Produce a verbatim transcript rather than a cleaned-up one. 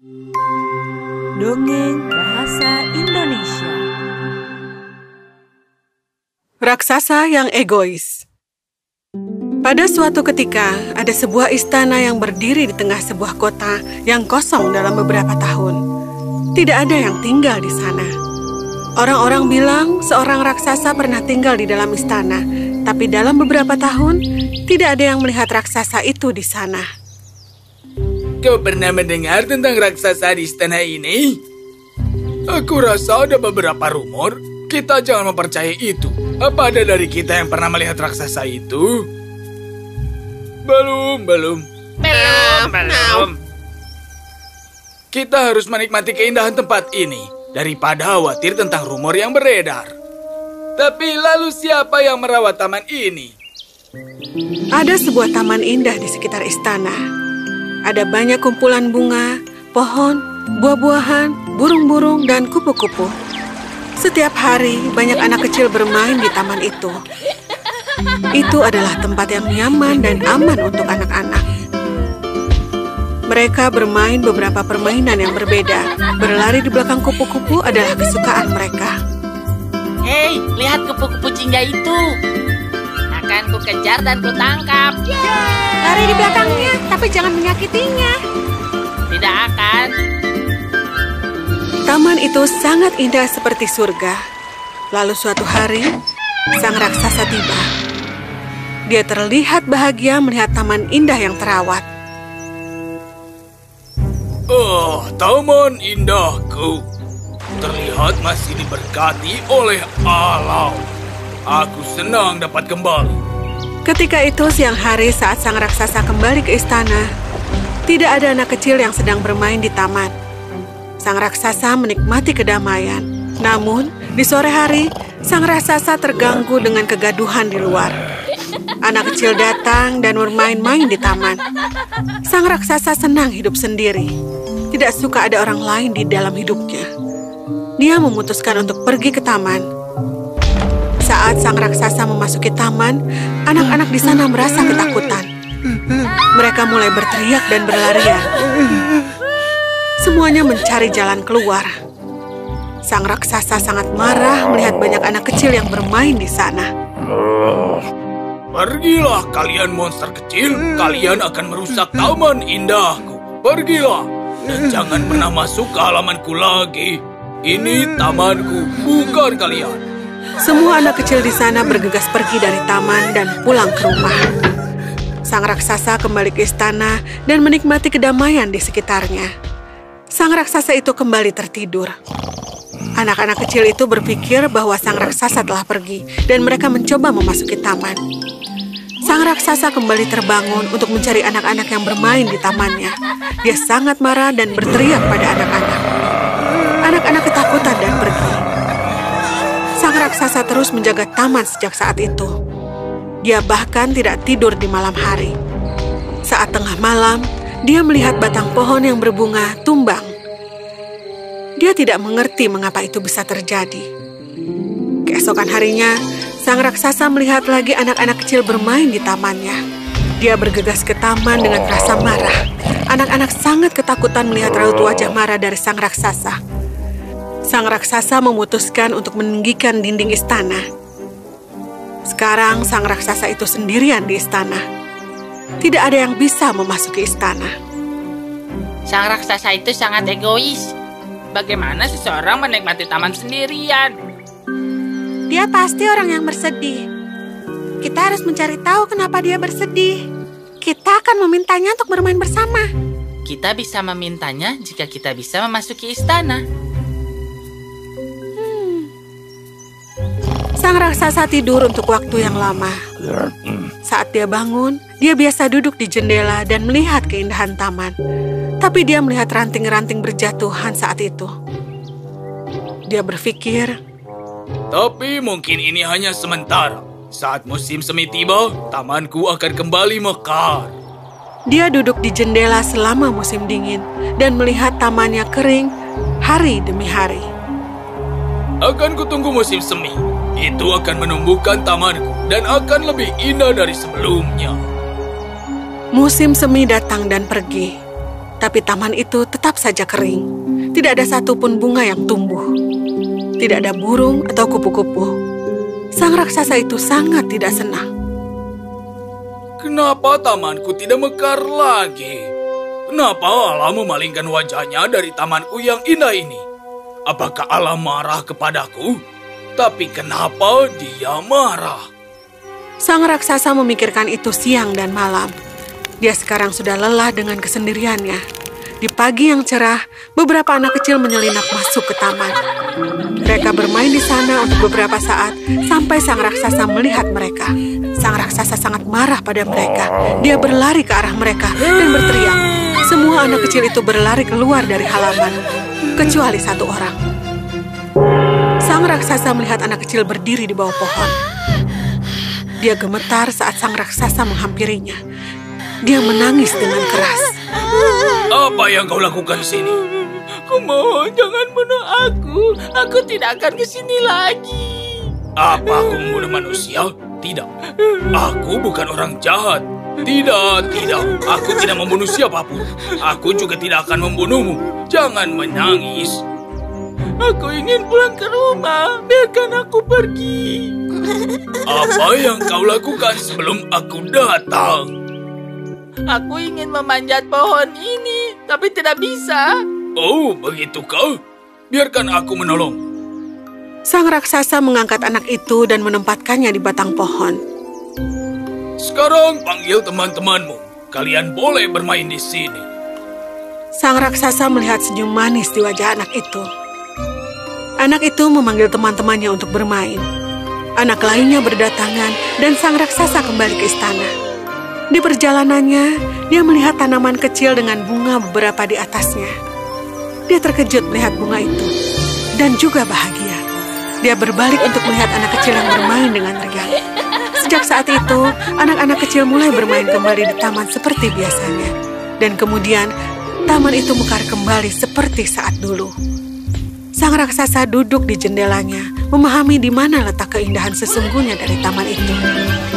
Dongeng Bahasa Indonesia. Raksasa yang egois. Pada suatu ketika, ada sebuah istana yang berdiri di tengah sebuah kota yang kosong dalam beberapa tahun. Tidak ada yang tinggal di sana. Orang-orang bilang seorang raksasa pernah tinggal di dalam istana, tapi dalam beberapa tahun, tidak ada yang melihat raksasa itu di sana. Kau pernah mendengar tentang raksasa di istana ini? Aku rasa ada beberapa rumor. Kita jangan mempercayai itu. Apa ada dari kita yang pernah melihat raksasa itu? Belum, belum. Belum, belum. Kita harus menikmati keindahan tempat ini daripada khawatir tentang rumor yang beredar. Tapi lalu siapa yang merawat taman ini? Ada sebuah taman indah di sekitar istana. Ada banyak kumpulan bunga, pohon, buah-buahan, burung-burung, dan kupu-kupu. Setiap hari, banyak anak kecil bermain di taman itu. Itu adalah tempat yang nyaman dan aman untuk anak-anak. Mereka bermain beberapa permainan yang berbeda. Berlari di belakang kupu-kupu adalah kesukaan mereka. Hei, lihat kupu-kupu jingga itu. Akan ku kejar dan ku tangkap. Lari di belakangnya, tapi jangan menyakitinya. Tidak akan. Taman itu sangat indah seperti surga. Lalu suatu hari, sang raksasa tiba. Dia terlihat bahagia melihat taman indah yang terawat. Oh, taman indahku. Terlihat masih diberkati oleh alam. Aku senang dapat kembali. Ketika itu siang hari saat sang raksasa kembali ke istana, tidak ada anak kecil yang sedang bermain di taman. Sang raksasa menikmati kedamaian. Namun, di sore hari, sang raksasa terganggu dengan kegaduhan di luar. Anak kecil datang dan bermain-main di taman. Sang raksasa senang hidup sendiri. Tidak suka ada orang lain di dalam hidupnya. Dia memutuskan untuk pergi ke taman. Saat sang raksasa memasuki taman, anak-anak di sana merasa ketakutan. Mereka mulai berteriak dan berlarian. Semuanya mencari jalan keluar. Sang raksasa sangat marah melihat banyak anak kecil yang bermain di sana. Pergilah kalian monster kecil, kalian akan merusak taman indahku. Pergilah, dan jangan pernah masuk ke halamanku lagi. Ini tamanku, bukan kalian. Semua anak kecil di sana bergegas pergi dari taman dan pulang ke rumah. Sang raksasa kembali ke istana dan menikmati kedamaian di sekitarnya. Sang raksasa itu kembali tertidur. Anak-anak kecil itu berpikir bahwa sang raksasa telah pergi dan mereka mencoba memasuki taman. Sang raksasa kembali terbangun untuk mencari anak-anak yang bermain di tamannya. Dia sangat marah dan berteriak pada anak-anak. Anak-anak ketakutan dan pergi. Sang raksasa terus menjaga taman sejak saat itu. Dia bahkan tidak tidur di malam hari. Saat tengah malam, dia melihat batang pohon yang berbunga tumbang. Dia tidak mengerti mengapa itu bisa terjadi. Keesokan harinya, sang raksasa melihat lagi anak-anak kecil bermain di tamannya. Dia bergegas ke taman dengan rasa marah. Anak-anak sangat ketakutan melihat raut wajah marah dari sang raksasa. Sang raksasa memutuskan untuk meninggikan dinding istana. Sekarang sang raksasa itu sendirian di istana. Tidak ada yang bisa memasuki istana. Sang raksasa itu sangat egois. Bagaimana seseorang menikmati taman sendirian? Dia pasti orang yang bersedih. Kita harus mencari tahu kenapa dia bersedih. Kita akan memintanya untuk bermain bersama. Kita bisa memintanya jika kita bisa memasuki istana. Sang raksasa tidur untuk waktu yang lama. Saat dia bangun, dia biasa duduk di jendela dan melihat keindahan taman. Tapi dia melihat ranting-ranting berjatuhan saat itu. Dia berpikir, tapi mungkin ini hanya sementara. Saat musim semi tiba, tamanku akan kembali mekar. Dia duduk di jendela selama musim dingin dan melihat tamannya kering hari demi hari. Akan kutunggu musim semi. Itu akan menumbuhkan tamanku dan akan lebih indah dari sebelumnya. Musim semi datang dan pergi. Tapi taman itu tetap saja kering. Tidak ada satupun bunga yang tumbuh. Tidak ada burung atau kupu-kupu. Sang raksasa itu sangat tidak senang. Kenapa tamanku tidak mekar lagi? Kenapa Allah memalingkan wajahnya dari tamanku yang indah ini? Apakah Allah marah kepadaku? Tapi kenapa dia marah? Sang raksasa memikirkan itu siang dan malam. Dia sekarang sudah lelah dengan kesendiriannya. Di pagi yang cerah, beberapa anak kecil menyelinap masuk ke taman. Mereka bermain di sana untuk beberapa saat, sampai sang raksasa melihat mereka. Sang raksasa sangat marah pada mereka. Dia berlari ke arah mereka dan berteriak. Semua anak kecil itu berlari keluar dari halaman, kecuali satu orang. Sang raksasa melihat anak kecil berdiri di bawah pohon. Dia gemetar saat sang raksasa menghampirinya. Dia menangis dengan keras. Apa yang kau lakukan di sini? Kumohon jangan bunuh aku. Aku tidak akan ke sini lagi. Apa aku membunuh manusia? Tidak. Aku bukan orang jahat. Tidak, tidak. Aku tidak membunuh siapapun. Aku juga tidak akan membunuhmu. Jangan menangis. Aku ingin pulang ke rumah. Biarkan aku pergi. Apa yang kau lakukan sebelum aku datang? Aku ingin memanjat pohon ini, tapi tidak bisa. Oh, begitukah? Biarkan aku menolong. Sang raksasa mengangkat anak itu dan menempatkannya di batang pohon. Sekarang panggil teman-temanmu. Kalian boleh bermain di sini. Sang raksasa melihat senyum manis di wajah anak itu. Anak itu memanggil teman-temannya untuk bermain. Anak lainnya berdatangan dan sang raksasa kembali ke istana. Di perjalanannya, dia melihat tanaman kecil dengan bunga beberapa di atasnya. Dia terkejut melihat bunga itu dan juga bahagia. Dia berbalik untuk melihat anak kecil yang bermain dengan riang. Sejak saat itu, anak-anak kecil mulai bermain kembali di taman seperti biasanya. Dan kemudian, taman itu mekar kembali seperti saat dulu. Sang raksasa duduk di jendelanya, memahami di mana letak keindahan sesungguhnya dari taman itu.